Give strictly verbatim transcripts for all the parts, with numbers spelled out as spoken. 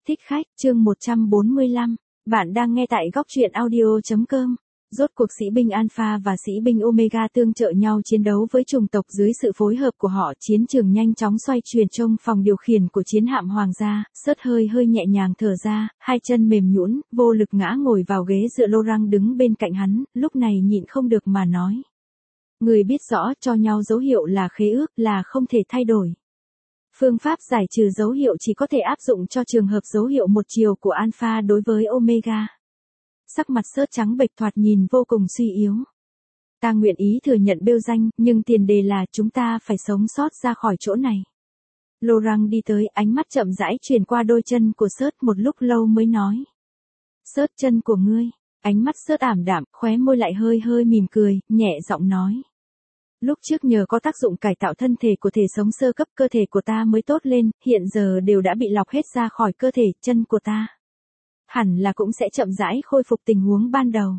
Thích khách, chương một trăm bốn mươi lăm. Bạn đang nghe tại góc truyện audio chấm com. Rốt cuộc sĩ binh Alpha và sĩ binh Omega tương trợ nhau chiến đấu với chủng tộc dưới sự phối hợp của họ. Chiến trường nhanh chóng xoay chuyển trong phòng điều khiển của chiến hạm hoàng gia. Sớt hơi hơi nhẹ nhàng thở ra, hai chân mềm nhũn, vô lực ngã ngồi vào ghế dựa. Laurent đứng bên cạnh hắn, lúc này nhịn không được mà nói. Người biết rõ cho nhau dấu hiệu là khế ước, là không thể thay đổi. Phương pháp giải trừ dấu hiệu chỉ có thể áp dụng cho trường hợp dấu hiệu một chiều của Alpha đối với Omega. Sắc mặt Sớt trắng bệch, thoạt nhìn vô cùng suy yếu. Ta nguyện ý thừa nhận bêu danh, nhưng tiền đề là chúng ta phải sống sót ra khỏi chỗ này. Laurent đi tới, ánh mắt chậm rãi chuyển qua đôi chân của Sớt, một lúc lâu mới nói. Sớt, chân của ngươi. Ánh mắt Sớt ảm đạm, khóe môi lại hơi hơi mỉm cười, nhẹ giọng nói. Lúc trước nhờ có tác dụng cải tạo thân thể của thể sống sơ cấp, cơ thể của ta mới tốt lên, hiện giờ đều đã bị lọc hết ra khỏi cơ thể. Chân của ta hẳn là cũng sẽ chậm rãi khôi phục tình huống ban đầu.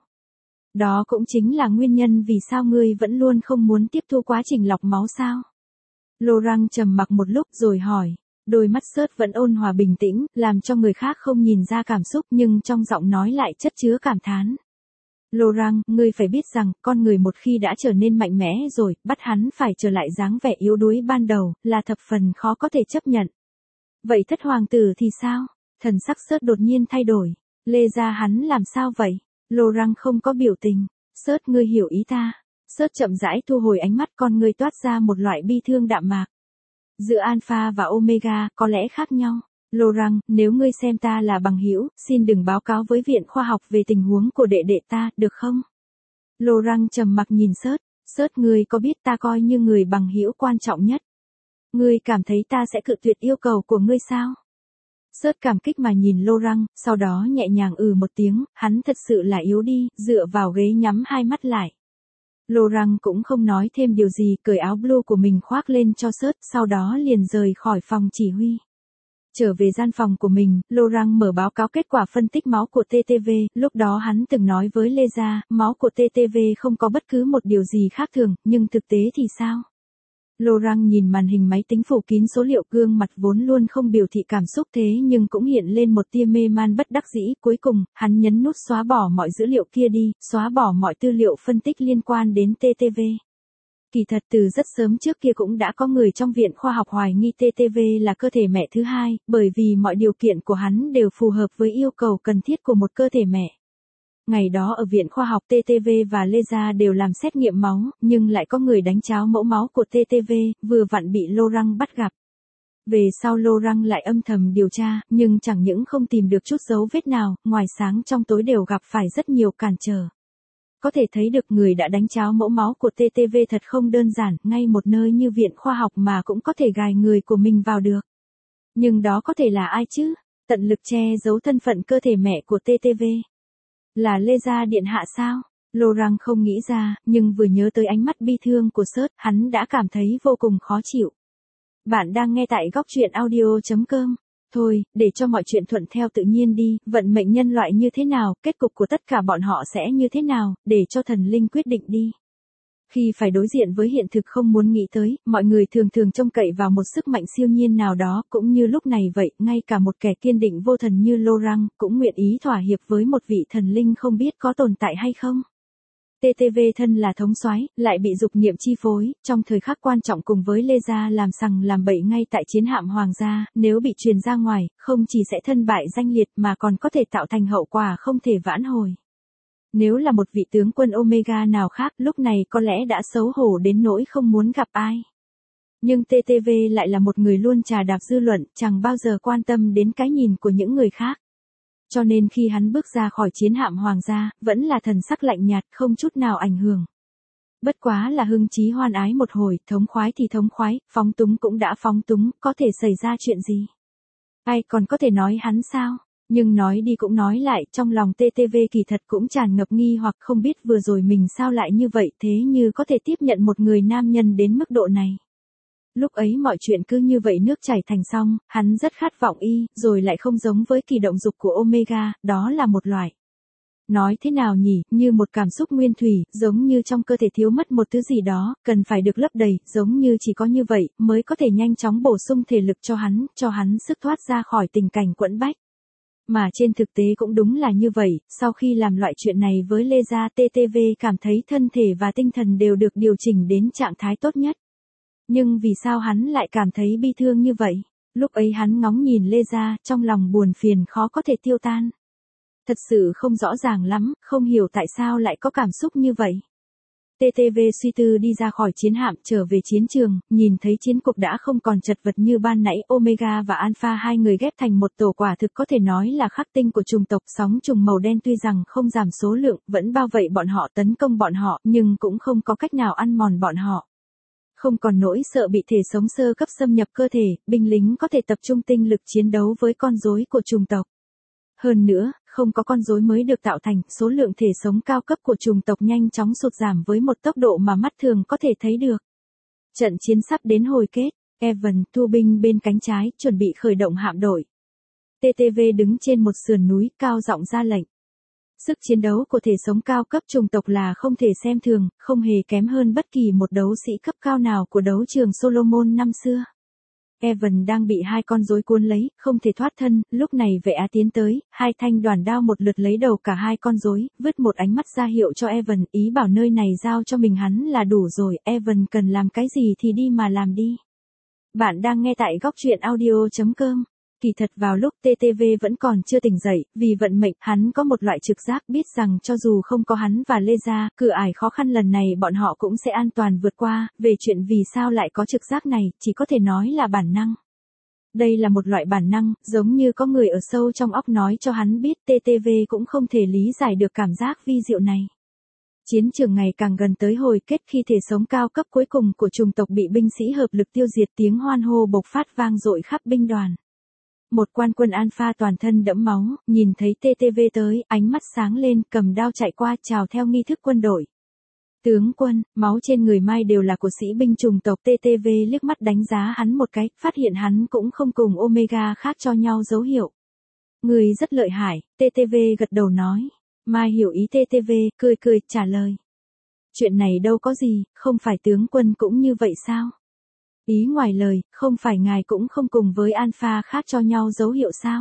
Đó cũng chính là nguyên nhân vì sao ngươi vẫn luôn không muốn tiếp thu quá trình lọc máu sao? Laurent trầm mặc một lúc rồi hỏi. Đôi mắt Sớt vẫn ôn hòa bình tĩnh, làm cho người khác không nhìn ra cảm xúc, nhưng trong giọng nói lại chất chứa cảm thán. Laurent, ngươi phải biết rằng, con người một khi đã trở nên mạnh mẽ rồi, bắt hắn phải trở lại dáng vẻ yếu đuối ban đầu, là thập phần khó có thể chấp nhận. Vậy thất hoàng tử thì sao? Thần sắc Sớt đột nhiên thay đổi. Lê gia hắn làm sao vậy? Laurent không có biểu tình. Sớt, ngươi hiểu ý ta. Sớt chậm rãi thu hồi ánh mắt, con ngươi toát ra một loại bi thương đạm mạc. Giữa Alpha và Omega, có lẽ khác nhau. Laurent, nếu ngươi xem ta là bằng hữu, xin đừng báo cáo với viện khoa học về tình huống của đệ đệ ta, được không? Laurent trầm mặc nhìn Sớt. Sớt, ngươi có biết ta coi như người bằng hữu quan trọng nhất. Ngươi cảm thấy ta sẽ cự tuyệt yêu cầu của ngươi sao? Sớt cảm kích mà nhìn Laurent, sau đó nhẹ nhàng ừ một tiếng, hắn thật sự là yếu đi, dựa vào ghế nhắm hai mắt lại. Laurent cũng không nói thêm điều gì, cởi áo blue của mình khoác lên cho Sớt, sau đó liền rời khỏi phòng chỉ huy. Trở về gian phòng của mình, Laurent mở báo cáo kết quả phân tích máu của tê tê vê, lúc đó hắn từng nói với Lê Gia, máu của tê tê vê không có bất cứ một điều gì khác thường, nhưng thực tế thì sao? Laurent nhìn màn hình máy tính phủ kín số liệu, gương mặt vốn luôn không biểu thị cảm xúc thế nhưng cũng hiện lên một tia mê man bất đắc dĩ, cuối cùng, hắn nhấn nút xóa bỏ mọi dữ liệu kia đi, xóa bỏ mọi tư liệu phân tích liên quan đến tê tê vê. Kỳ thật từ rất sớm trước kia cũng đã có người trong viện khoa học hoài nghi tê tê vê là cơ thể mẹ thứ hai, bởi vì mọi điều kiện của hắn đều phù hợp với yêu cầu cần thiết của một cơ thể mẹ. Ngày đó ở viện khoa học tê tê vê và Lê Gia đều làm xét nghiệm máu, nhưng lại có người đánh tráo mẫu máu của tê tê vê, vừa vặn bị Laurent bắt gặp. Về sau Laurent lại âm thầm điều tra, nhưng chẳng những không tìm được chút dấu vết nào, ngoài sáng trong tối đều gặp phải rất nhiều cản trở. Có thể thấy được người đã đánh tráo mẫu máu của tê tê vê thật không đơn giản, ngay một nơi như viện khoa học mà cũng có thể gài người của mình vào được. Nhưng đó có thể là ai chứ? Tận lực che giấu thân phận cơ thể mẹ của tê tê vê. Là Lê Gia điện hạ sao? Laurent không nghĩ ra, nhưng vừa nhớ tới ánh mắt bi thương của Sớt, hắn đã cảm thấy vô cùng khó chịu. Bạn đang nghe tại góc truyện audio chấm com. Thôi, để cho mọi chuyện thuận theo tự nhiên đi, vận mệnh nhân loại như thế nào, kết cục của tất cả bọn họ sẽ như thế nào, để cho thần linh quyết định đi. Khi phải đối diện với hiện thực không muốn nghĩ tới, mọi người thường thường trông cậy vào một sức mạnh siêu nhiên nào đó, cũng như lúc này vậy, ngay cả một kẻ kiên định vô thần như Laurent, cũng nguyện ý thỏa hiệp với một vị thần linh không biết có tồn tại hay không. tê tê vê thân là thống soái, lại bị dục niệm chi phối, trong thời khắc quan trọng cùng với Lê Gia làm sằng làm bậy ngay tại chiến hạm hoàng gia, nếu bị truyền ra ngoài, không chỉ sẽ thân bại danh liệt mà còn có thể tạo thành hậu quả không thể vãn hồi. Nếu là một vị tướng quân Omega nào khác, lúc này có lẽ đã xấu hổ đến nỗi không muốn gặp ai. Nhưng tê tê vê lại là một người luôn trà đạp dư luận, chẳng bao giờ quan tâm đến cái nhìn của những người khác. Cho nên khi hắn bước ra khỏi chiến hạm hoàng gia, vẫn là thần sắc lạnh nhạt, không chút nào ảnh hưởng. Bất quá là hưng trí hoan ái một hồi, thống khoái thì thống khoái, phóng túng cũng đã phóng túng, có thể xảy ra chuyện gì? Ai còn có thể nói hắn sao? Nhưng nói đi cũng nói lại, trong lòng tê tê vê kỳ thật cũng tràn ngập nghi hoặc không biết vừa rồi mình sao lại như vậy, thế như có thể tiếp nhận một người nam nhân đến mức độ này. Lúc ấy mọi chuyện cứ như vậy nước chảy thành sông, hắn rất khát vọng y, rồi lại không giống với kỳ động dục của Omega, đó là một loại. Nói thế nào nhỉ, như một cảm xúc nguyên thủy, giống như trong cơ thể thiếu mất một thứ gì đó, cần phải được lấp đầy, giống như chỉ có như vậy, mới có thể nhanh chóng bổ sung thể lực cho hắn, cho hắn sức thoát ra khỏi tình cảnh quẫn bách. Mà trên thực tế cũng đúng là như vậy, sau khi làm loại chuyện này với Lê Gia, tê tê vê cảm thấy thân thể và tinh thần đều được điều chỉnh đến trạng thái tốt nhất. Nhưng vì sao hắn lại cảm thấy bi thương như vậy? Lúc ấy hắn ngóng nhìn Lê Gia, trong lòng buồn phiền khó có thể tiêu tan. Thật sự không rõ ràng lắm, không hiểu tại sao lại có cảm xúc như vậy. tê tê vê suy tư đi ra khỏi chiến hạm trở về chiến trường, nhìn thấy chiến cục đã không còn chật vật như ban nãy. Omega và Alpha hai người ghép thành một tổ quả thực có thể nói là khắc tinh của chủng tộc sóng trùng màu đen, tuy rằng không giảm số lượng, vẫn bao vây bọn họ, tấn công bọn họ, nhưng cũng không có cách nào ăn mòn bọn họ. Không còn nỗi sợ bị thể sống sơ cấp xâm nhập cơ thể, binh lính có thể tập trung tinh lực chiến đấu với con rối của chủng tộc. Hơn nữa, không có con rối mới được tạo thành, số lượng thể sống cao cấp của chủng tộc nhanh chóng sụt giảm với một tốc độ mà mắt thường có thể thấy được. Trận chiến sắp đến hồi kết, Evan thu binh bên cánh trái, chuẩn bị khởi động hạm đội. tê tê vê đứng trên một sườn núi, cao giọng ra lệnh. Sức chiến đấu của thể sống cao cấp chủng tộc là không thể xem thường, không hề kém hơn bất kỳ một đấu sĩ cấp cao nào của đấu trường Solomon năm xưa. Evan đang bị hai con rối cuốn lấy, không thể thoát thân, lúc này vệ á tiến tới, hai thanh đoàn đao một lượt lấy đầu cả hai con rối, vứt một ánh mắt ra hiệu cho Evan, ý bảo nơi này giao cho mình hắn là đủ rồi, Evan cần làm cái gì thì đi mà làm đi. Bạn đang nghe tại góc truyện audio chấm com. Kỳ thật vào lúc tê tê vê vẫn còn chưa tỉnh dậy, vì vận mệnh, hắn có một loại trực giác biết rằng cho dù không có hắn và Lê Gia, cửa ải khó khăn lần này bọn họ cũng sẽ an toàn vượt qua. Về chuyện vì sao lại có trực giác này, chỉ có thể nói là bản năng. Đây là một loại bản năng, giống như có người ở sâu trong óc nói cho hắn biết, tê tê vê cũng không thể lý giải được cảm giác vi diệu này. Chiến trường ngày càng gần tới hồi kết, khi thể sống cao cấp cuối cùng của chủng tộc bị binh sĩ hợp lực tiêu diệt, tiếng hoan hô bộc phát vang dội khắp binh đoàn. Một quan quân Alpha toàn thân đẫm máu, nhìn thấy tê tê vê tới, ánh mắt sáng lên, cầm đao chạy qua chào theo nghi thức quân đội. Tướng quân, máu trên người Mai đều là của sĩ binh chủng tộc. tê tê vê liếc mắt đánh giá hắn một cái, phát hiện hắn cũng không cùng Omega khác cho nhau dấu hiệu. Người rất lợi hại, tê tê vê gật đầu nói. Mai hiểu ý tê tê vê, cười cười, trả lời. Chuyện này đâu có gì, không phải tướng quân cũng như vậy sao? Ý ngoài lời, không phải ngài cũng không cùng với Alpha khác cho nhau dấu hiệu sao?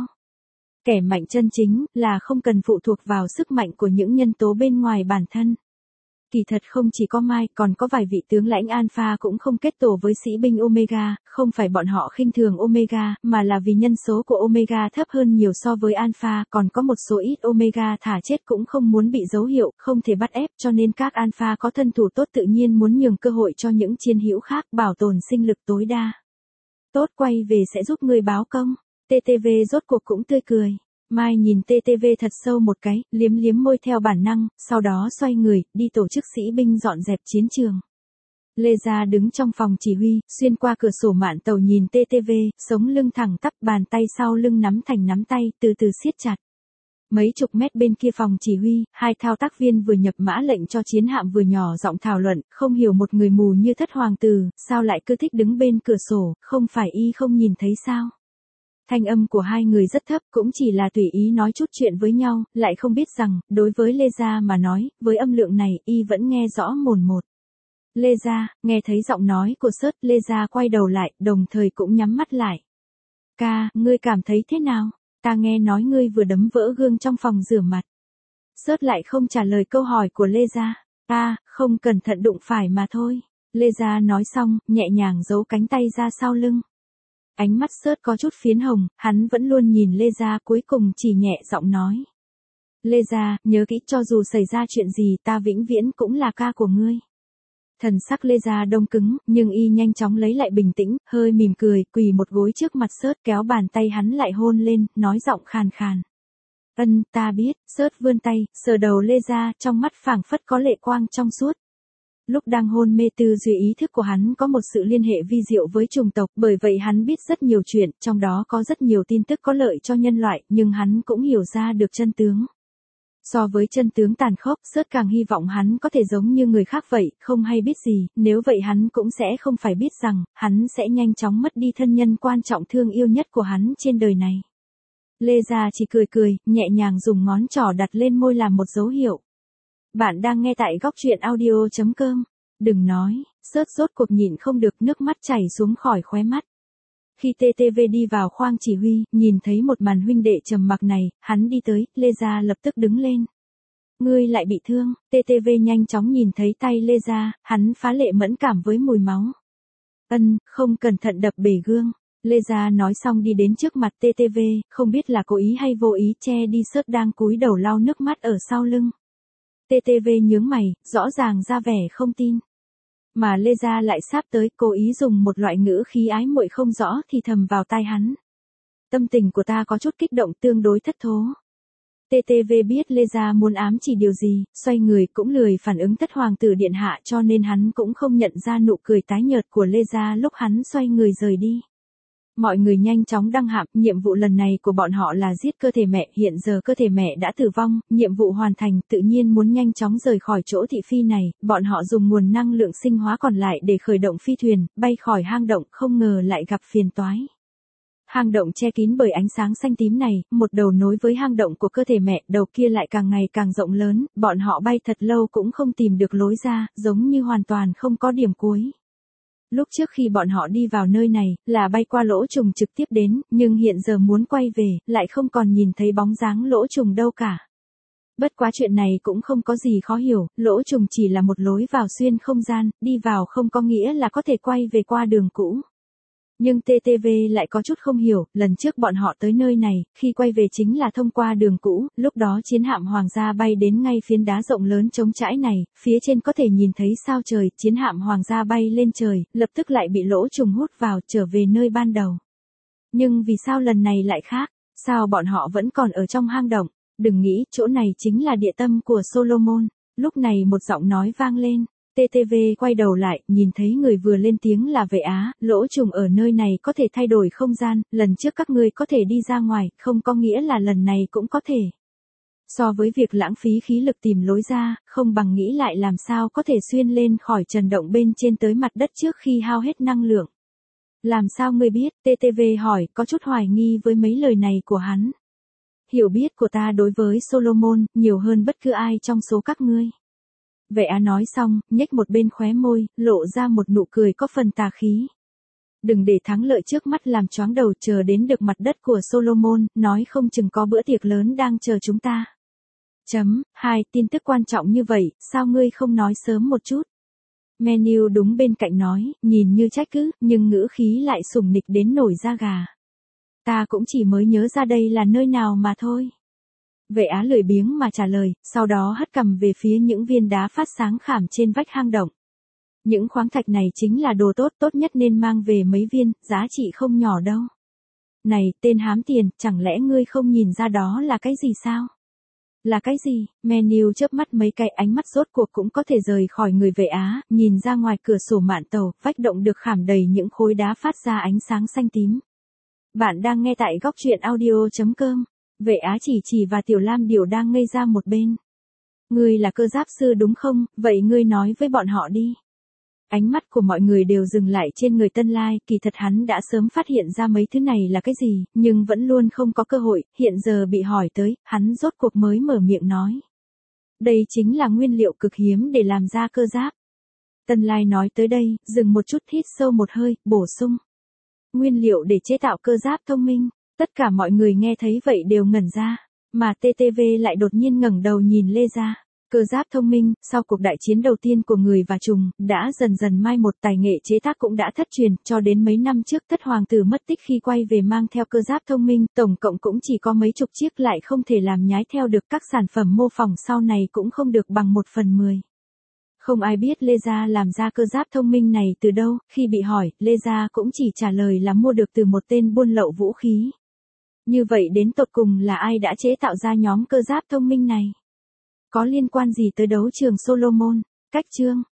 Kẻ mạnh chân chính, là không cần phụ thuộc vào sức mạnh của những nhân tố bên ngoài bản thân. Kỳ thật không chỉ có Mai, còn có vài vị tướng lãnh Alpha cũng không kết tổ với sĩ binh Omega, không phải bọn họ khinh thường Omega, mà là vì nhân số của Omega thấp hơn nhiều so với Alpha, còn có một số ít Omega thả chết cũng không muốn bị dấu hiệu, không thể bắt ép, cho nên các Alpha có thân thủ tốt tự nhiên muốn nhường cơ hội cho những chiến hữu khác, bảo tồn sinh lực tối đa. Tốt, quay về sẽ giúp người báo công. tê tê vê rốt cuộc cũng tươi cười. Mai nhìn tê tê vê thật sâu một cái, liếm liếm môi theo bản năng, sau đó xoay người, đi tổ chức sĩ binh dọn dẹp chiến trường. Lê Gia đứng trong phòng chỉ huy, xuyên qua cửa sổ mạn tàu nhìn tê tê vê, sống lưng thẳng tắp, bàn tay sau lưng nắm thành nắm tay, từ từ siết chặt. Mấy chục mét bên kia phòng chỉ huy, hai thao tác viên vừa nhập mã lệnh cho chiến hạm vừa nhỏ giọng thảo luận, không hiểu một người mù như Thất Hoàng Tử, sao lại cứ thích đứng bên cửa sổ, không phải y không nhìn thấy sao? Thanh âm của hai người rất thấp, cũng chỉ là tùy ý nói chút chuyện với nhau, lại không biết rằng, đối với Lê Gia mà nói, với âm lượng này, y vẫn nghe rõ mồn một. Lê Gia, nghe thấy giọng nói của Sớt, Lê Gia quay đầu lại, đồng thời cũng nhắm mắt lại. Ca, ngươi cảm thấy thế nào? Ta nghe nói ngươi vừa đấm vỡ gương trong phòng rửa mặt. Sớt lại không trả lời câu hỏi của Lê Gia. Ta, không cẩn thận đụng phải mà thôi. Lê Gia nói xong, nhẹ nhàng giấu cánh tay ra sau lưng. Ánh mắt Sớt có chút phiến hồng, hắn vẫn luôn nhìn Lê Gia, cuối cùng chỉ nhẹ giọng nói. Lê Gia, nhớ kỹ, cho dù xảy ra chuyện gì, ta vĩnh viễn cũng là ca của ngươi. Thần sắc Lê Gia đông cứng, nhưng y nhanh chóng lấy lại bình tĩnh, hơi mỉm cười, quỳ một gối trước mặt Sớt, kéo bàn tay hắn lại hôn lên, nói giọng khàn khàn. Ân, ta biết. Sớt vươn tay, sờ đầu Lê Gia, trong mắt phảng phất có lệ quang trong suốt. Lúc đang hôn mê, tư duy ý thức của hắn có một sự liên hệ vi diệu với chủng tộc, bởi vậy hắn biết rất nhiều chuyện, trong đó có rất nhiều tin tức có lợi cho nhân loại, nhưng hắn cũng hiểu ra được chân tướng. So với chân tướng tàn khốc, Sớt càng hy vọng hắn có thể giống như người khác vậy, không hay biết gì, nếu vậy hắn cũng sẽ không phải biết rằng, hắn sẽ nhanh chóng mất đi thân nhân quan trọng thương yêu nhất của hắn trên đời này. Lê Gia chỉ cười cười, nhẹ nhàng dùng ngón trỏ đặt lên môi làm một dấu hiệu. Bạn đang nghe tại góc truyện audio chấm com. Đừng nói, Sớt rốt cuộc nhịn không được, nước mắt chảy xuống khỏi khóe mắt. Khi tê tê vê đi vào khoang chỉ huy, nhìn thấy một màn huynh đệ trầm mặc này, hắn đi tới, Lê Gia lập tức đứng lên. Ngươi lại bị thương, tê tê vê nhanh chóng nhìn thấy tay Lê Gia, hắn phá lệ mẫn cảm với mùi máu. Ân, không cẩn thận đập bể gương. Lê Gia nói xong đi đến trước mặt tê tê vê, không biết là cố ý hay vô ý che đi sớt đang cúi đầu lau nước mắt ở sau lưng. tê tê vê nhướng mày, rõ ràng ra vẻ không tin. Mà Lê Gia lại sáp tới, cố ý dùng một loại ngữ khí ái muội không rõ thì thầm vào tai hắn. Tâm tình của ta có chút kích động, tương đối thất thố. tê tê vê biết Lê Gia muốn ám chỉ điều gì, xoay người cũng lười phản ứng thất hoàng tử điện hạ, cho nên hắn cũng không nhận ra nụ cười tái nhợt của Lê Gia lúc hắn xoay người rời đi. Mọi người nhanh chóng đăng hạm, nhiệm vụ lần này của bọn họ là giết cơ thể mẹ, hiện giờ cơ thể mẹ đã tử vong, nhiệm vụ hoàn thành, tự nhiên muốn nhanh chóng rời khỏi chỗ thị phi này, bọn họ dùng nguồn năng lượng sinh hóa còn lại để khởi động phi thuyền, bay khỏi hang động, không ngờ lại gặp phiền toái. Hang động che kín bởi ánh sáng xanh tím này, một đầu nối với hang động của cơ thể mẹ, đầu kia lại càng ngày càng rộng lớn, bọn họ bay thật lâu cũng không tìm được lối ra, giống như hoàn toàn không có điểm cuối. Lúc trước khi bọn họ đi vào nơi này, là bay qua lỗ trùng trực tiếp đến, nhưng hiện giờ muốn quay về, lại không còn nhìn thấy bóng dáng lỗ trùng đâu cả. Bất quá chuyện này cũng không có gì khó hiểu, lỗ trùng chỉ là một lối vào xuyên không gian, đi vào không có nghĩa là có thể quay về qua đường cũ. Nhưng tê tê vê lại có chút không hiểu, lần trước bọn họ tới nơi này, khi quay về chính là thông qua đường cũ, lúc đó chiến hạm hoàng gia bay đến ngay phiến đá rộng lớn trống trải này, phía trên có thể nhìn thấy sao trời, chiến hạm hoàng gia bay lên trời, lập tức lại bị lỗ trùng hút vào, trở về nơi ban đầu. Nhưng vì sao lần này lại khác, sao bọn họ vẫn còn ở trong hang động, đừng nghĩ, chỗ này chính là địa tâm của Solomon. Lúc này một giọng nói vang lên. tê tê vê quay đầu lại, nhìn thấy người vừa lên tiếng là Vệ Á, lỗ trùng ở nơi này có thể thay đổi không gian, lần trước các ngươi có thể đi ra ngoài, không có nghĩa là lần này cũng có thể. So với việc lãng phí khí lực tìm lối ra, không bằng nghĩ lại làm sao có thể xuyên lên khỏi trần động bên trên tới mặt đất trước khi hao hết năng lượng. Làm sao ngươi biết, tê tê vê hỏi, có chút hoài nghi với mấy lời này của hắn. Hiểu biết của ta đối với Solomon, nhiều hơn bất cứ ai trong số các ngươi. Vệ Á nói xong, nhếch một bên khóe môi, lộ ra một nụ cười có phần tà khí. Đừng để thắng lợi trước mắt làm choáng đầu, chờ đến được mặt đất của Solomon, nói không chừng có bữa tiệc lớn đang chờ chúng ta. Chấm, hai, tin tức quan trọng như vậy, sao ngươi không nói sớm một chút? Menu đúng bên cạnh nói, nhìn như trách cứ, nhưng ngữ khí lại sùng nịch đến nổi da gà. Ta cũng chỉ mới nhớ ra đây là nơi nào mà thôi. Vệ Á lười biếng mà trả lời, sau đó hất cằm về phía những viên đá phát sáng khảm trên vách hang động. Những khoáng thạch này chính là đồ tốt, tốt nhất nên mang về mấy viên, giá trị không nhỏ đâu. Này, tên hám tiền, chẳng lẽ ngươi không nhìn ra đó là cái gì sao? Là cái gì? Menu chớp mắt mấy cái, ánh mắt rốt cuộc cũng có thể rời khỏi người Vệ Á, nhìn ra ngoài cửa sổ mạn tàu, vách động được khảm đầy những khối đá phát ra ánh sáng xanh tím. Bạn đang nghe tại góc truyện audio chấm com. Vệ Á chỉ chỉ và Tiểu Lam Điểu đang ngây ra một bên. Ngươi là cơ giáp sư đúng không, vậy ngươi nói với bọn họ đi. Ánh mắt của mọi người đều dừng lại trên người Tân Lai, kỳ thật hắn đã sớm phát hiện ra mấy thứ này là cái gì, nhưng vẫn luôn không có cơ hội, hiện giờ bị hỏi tới, hắn rốt cuộc mới mở miệng nói. Đây chính là nguyên liệu cực hiếm để làm ra cơ giáp. Tân Lai nói tới đây, dừng một chút hít sâu một hơi, bổ sung. Nguyên liệu để chế tạo cơ giáp thông minh. Tất cả mọi người nghe thấy vậy đều ngẩn ra, mà tê tê vê lại đột nhiên ngẩng đầu nhìn Lê Gia. Cơ giáp thông minh, sau cuộc đại chiến đầu tiên của người và trùng, đã dần dần mai một, tài nghệ chế tác cũng đã thất truyền, cho đến mấy năm trước thất hoàng tử mất tích khi quay về mang theo cơ giáp thông minh, tổng cộng cũng chỉ có mấy chục chiếc, lại không thể làm nhái theo được, các sản phẩm mô phỏng sau này cũng không được bằng một phần mười. Không ai biết Lê Gia làm ra cơ giáp thông minh này từ đâu, khi bị hỏi, Lê Gia cũng chỉ trả lời là mua được từ một tên buôn lậu vũ khí. Như vậy đến tột cùng là ai đã chế tạo ra nhóm cơ giáp thông minh này? Có liên quan gì tới đấu trường Solomon? Cách chương